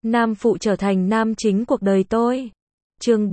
Nam phụ trở thành nam chính cuộc đời tôi. Chương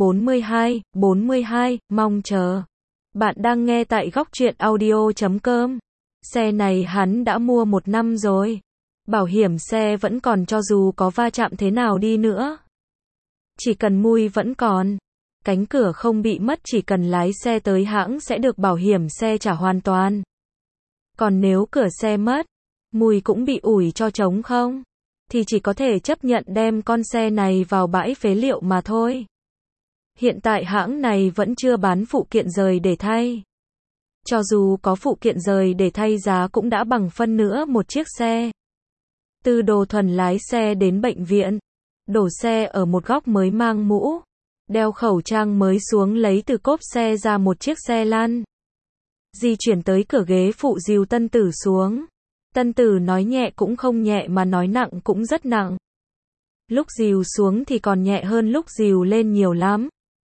42, mong chờ. Bạn đang nghe tại góc truyện audio.com. Xe này hắn đã mua 1 năm rồi. Bảo hiểm xe vẫn còn cho dù có va chạm thế nào đi nữa. Chỉ cần mui vẫn còn. Cánh cửa không bị mất, chỉ cần lái xe tới hãng sẽ được bảo hiểm xe trả hoàn toàn. Còn nếu cửa xe mất, mui cũng bị ủi cho trống không, thì chỉ có thể chấp nhận đem con xe này vào bãi phế liệu mà thôi. Hiện tại hãng này vẫn chưa bán phụ kiện rời để thay. Cho dù có phụ kiện rời để thay, giá cũng đã bằng phân nửa một chiếc xe. Tư Đồ Thuần lái xe đến bệnh viện, đổ xe ở một góc mới mang mũ, đeo khẩu trang mới xuống lấy từ cốp xe ra một chiếc xe lăn. Di chuyển tới cửa ghế phụ dìu Tân Tử xuống. Tân Tử nói nhẹ cũng không nhẹ mà nói nặng cũng rất nặng. Lúc dìu xuống thì còn nhẹ hơn lúc dìu lên nhiều lắm.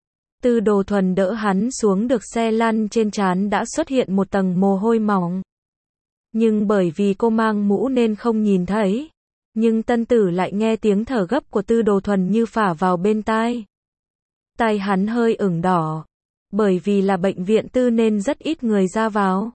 Tư Đồ Thuần đỡ hắn xuống được xe lăn, trên trán đã xuất hiện một tầng mồ hôi mỏng. Nhưng bởi vì cô mang mũ nên không nhìn thấy. Nhưng Tân Tử lại nghe tiếng thở gấp của Tư Đồ Thuần như phả vào bên tai. Tai hắn hơi ửng đỏ. Bởi vì là bệnh viện tư nên rất ít người ra vào.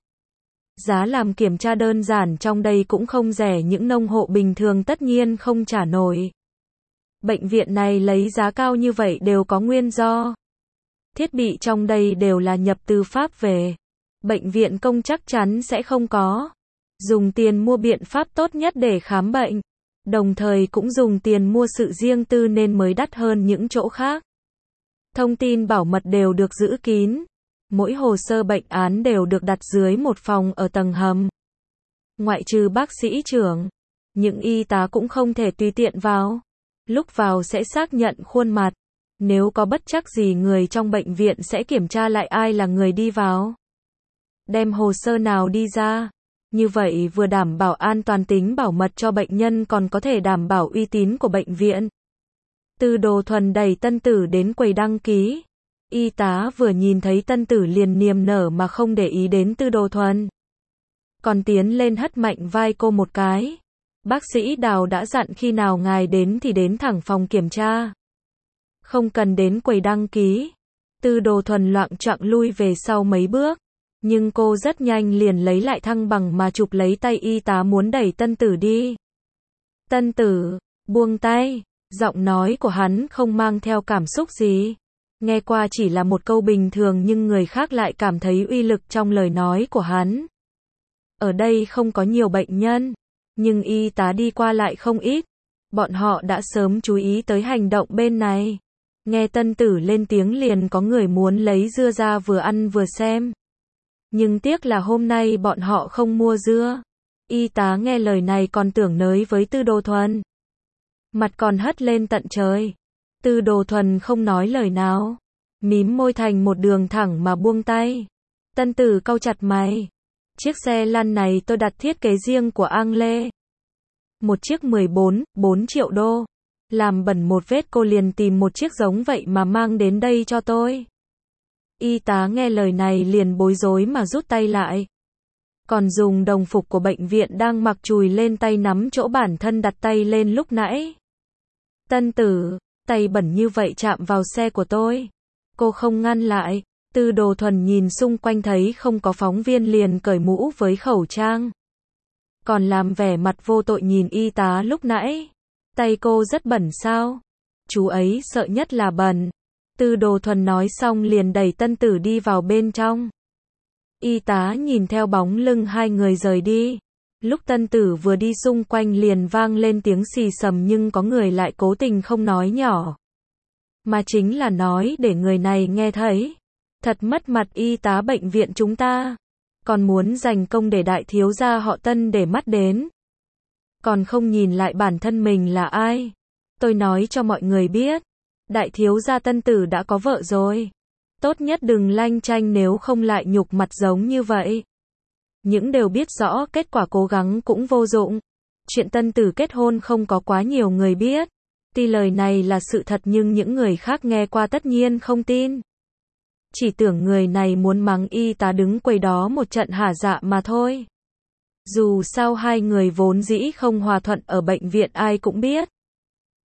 Giá làm kiểm tra đơn giản trong đây cũng không rẻ, những nông hộ bình thường tất nhiên không trả nổi. Bệnh viện này lấy giá cao như vậy đều có nguyên do. Thiết bị trong đây đều là nhập từ Pháp về. Bệnh viện công chắc chắn sẽ không có. Dùng tiền mua biện pháp tốt nhất để khám bệnh. Đồng thời cũng dùng tiền mua sự riêng tư nên mới đắt hơn những chỗ khác. Thông tin bảo mật đều được giữ kín. Mỗi hồ sơ bệnh án đều được đặt dưới một phòng ở tầng hầm. Ngoại trừ bác sĩ trưởng, những y tá cũng không thể tùy tiện vào. Lúc vào sẽ xác nhận khuôn mặt. Nếu có bất trắc gì, người trong bệnh viện sẽ kiểm tra lại ai là người đi vào. Đem hồ sơ nào đi ra. Như vậy vừa đảm bảo an toàn tính bảo mật cho bệnh nhân, còn có thể đảm bảo uy tín của bệnh viện. Tư Đồ Thuần đẩy Tân Tử đến quầy đăng ký. Y tá vừa nhìn thấy Tân Tử liền niềm nở mà không để ý đến Tư Đồ Thuần. Còn tiến lên hất mạnh vai cô một cái. Bác sĩ Đào đã dặn khi nào ngài đến thì đến thẳng phòng kiểm tra. Không cần đến quầy đăng ký. Tư Đồ Thuần loạng choạng lui về sau mấy bước. Nhưng cô rất nhanh liền lấy lại thăng bằng mà chụp lấy tay y tá muốn đẩy Tân Tử đi. Tân Tử, buông tay. Giọng nói của hắn không mang theo cảm xúc gì. Nghe qua chỉ là một câu bình thường nhưng người khác lại cảm thấy uy lực trong lời nói của hắn. Ở đây không có nhiều bệnh nhân, nhưng y tá đi qua lại không ít. Bọn họ đã sớm chú ý tới hành động bên này. Nghe Tân Tử lên tiếng liền có người muốn lấy dưa ra vừa ăn vừa xem. Nhưng tiếc là hôm nay bọn họ không mua dưa. Y tá nghe lời này còn tưởng nới với Tư Đồ Thuần. Mặt còn hất lên tận trời. Tư Đồ Thuần không nói lời nào. Mím môi thành một đường thẳng mà buông tay. Tân Tử cau chặt mày. Chiếc xe lăn này tôi đặt thiết kế riêng của Ang Lê. Một chiếc 4 triệu đô. Làm bẩn một vết cô liền tìm một chiếc giống vậy mà mang đến đây cho tôi. Y tá nghe lời này liền bối rối mà rút tay lại. Còn dùng đồng phục của bệnh viện đang mặc chùi lên tay nắm chỗ bản thân đặt tay lên lúc nãy. Tân Tử, tay bẩn như vậy chạm vào xe của tôi. Cô không ngăn lại. Tư Đồ Thuần nhìn xung quanh thấy không có phóng viên liền cởi mũ với khẩu trang. Còn làm vẻ mặt vô tội nhìn y tá lúc nãy. Tay cô rất bẩn sao? Chú ấy sợ nhất là bẩn. Tư Đồ Thuần nói xong liền đẩy Tân Tử đi vào bên trong. Y tá nhìn theo bóng lưng hai người rời đi. Lúc Tân Tử vừa đi xung quanh liền vang lên tiếng xì xầm nhưng có người lại cố tình không nói nhỏ. Mà chính là nói để người này nghe thấy. Thật mất mặt y tá bệnh viện chúng ta. Còn muốn giành công để đại thiếu gia họ Tân để mắt đến. Còn không nhìn lại bản thân mình là ai. Tôi nói cho mọi người biết. Đại thiếu gia Tân Tử đã có vợ rồi. Tốt nhất đừng lanh chanh nếu không lại nhục mặt giống như vậy. Những đều biết rõ kết quả cố gắng cũng vô dụng. Chuyện Tân Tử kết hôn không có quá nhiều người biết. Tuy lời này là sự thật nhưng những người khác nghe qua tất nhiên không tin. Chỉ tưởng người này muốn mắng y tá đứng quầy đó một trận hả dạ mà thôi. Dù sao hai người vốn dĩ không hòa thuận ở bệnh viện ai cũng biết.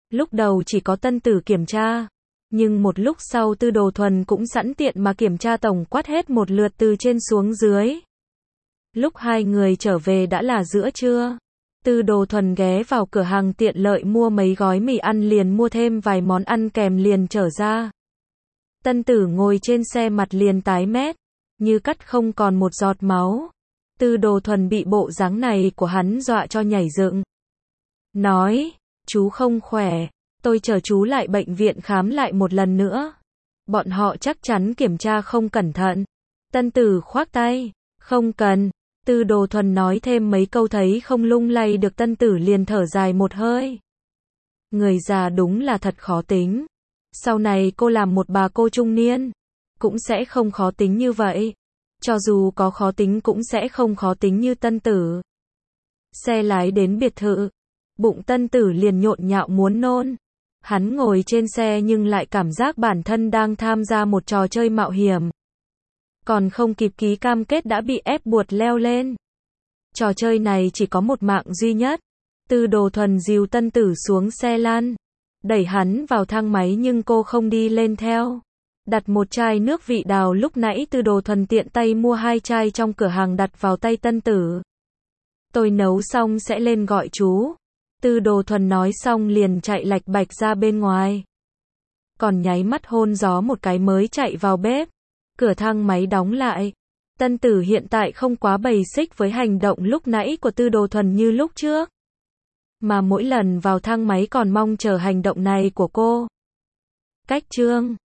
Lúc đầu chỉ có Tân Tử kiểm tra, nhưng một lúc sau Tư Đồ Thuần cũng sẵn tiện mà kiểm tra tổng quát hết một lượt từ trên xuống dưới. Lúc hai người trở về đã là giữa trưa. Tư Đồ Thuần ghé vào cửa hàng tiện lợi mua mấy gói mì ăn liền, mua thêm vài món ăn kèm liền trở ra. Tân Tử ngồi trên xe mặt liền tái mét, như cắt không còn một giọt máu. Tư Đồ Thuần bị bộ dáng này của hắn dọa cho nhảy dựng. Nói, chú không khỏe, tôi chờ chú lại bệnh viện khám lại một lần nữa. Bọn họ chắc chắn kiểm tra không cẩn thận. Tân Tử khoác tay, không cần. Tư Đồ Thuần nói thêm mấy câu thấy không lung lay được, Tân Tử liền thở dài một hơi. Người già đúng là thật khó tính. Sau này cô làm một bà cô trung niên, cũng sẽ không khó tính như vậy. Cho dù có khó tính cũng sẽ không khó tính như Tân Tử. Xe lái đến biệt thự, bụng Tân Tử liền nhộn nhạo muốn nôn. Hắn ngồi trên xe nhưng lại cảm giác bản thân đang tham gia một trò chơi mạo hiểm. Còn không kịp ký cam kết đã bị ép buộc leo lên. Trò chơi này chỉ có một mạng duy nhất. Tư Đồ Thuần dìu Tân Tử xuống xe lăn, đẩy hắn vào thang máy nhưng cô không đi lên theo. Đặt một chai nước vị đào lúc nãy Tư Đồ Thuần tiện tay mua 2 chai trong cửa hàng đặt vào tay Tân Tử. Tôi nấu xong sẽ lên gọi chú. Tư Đồ Thuần nói xong liền chạy lạch bạch ra bên ngoài. Còn nháy mắt hôn gió một cái mới chạy vào bếp. Cửa thang máy đóng lại. Tân Tử hiện tại không quá bày xích với hành động lúc nãy của Tư Đồ Thuần như lúc trước. Mà mỗi lần vào thang máy còn mong chờ hành động này của cô. Cách chương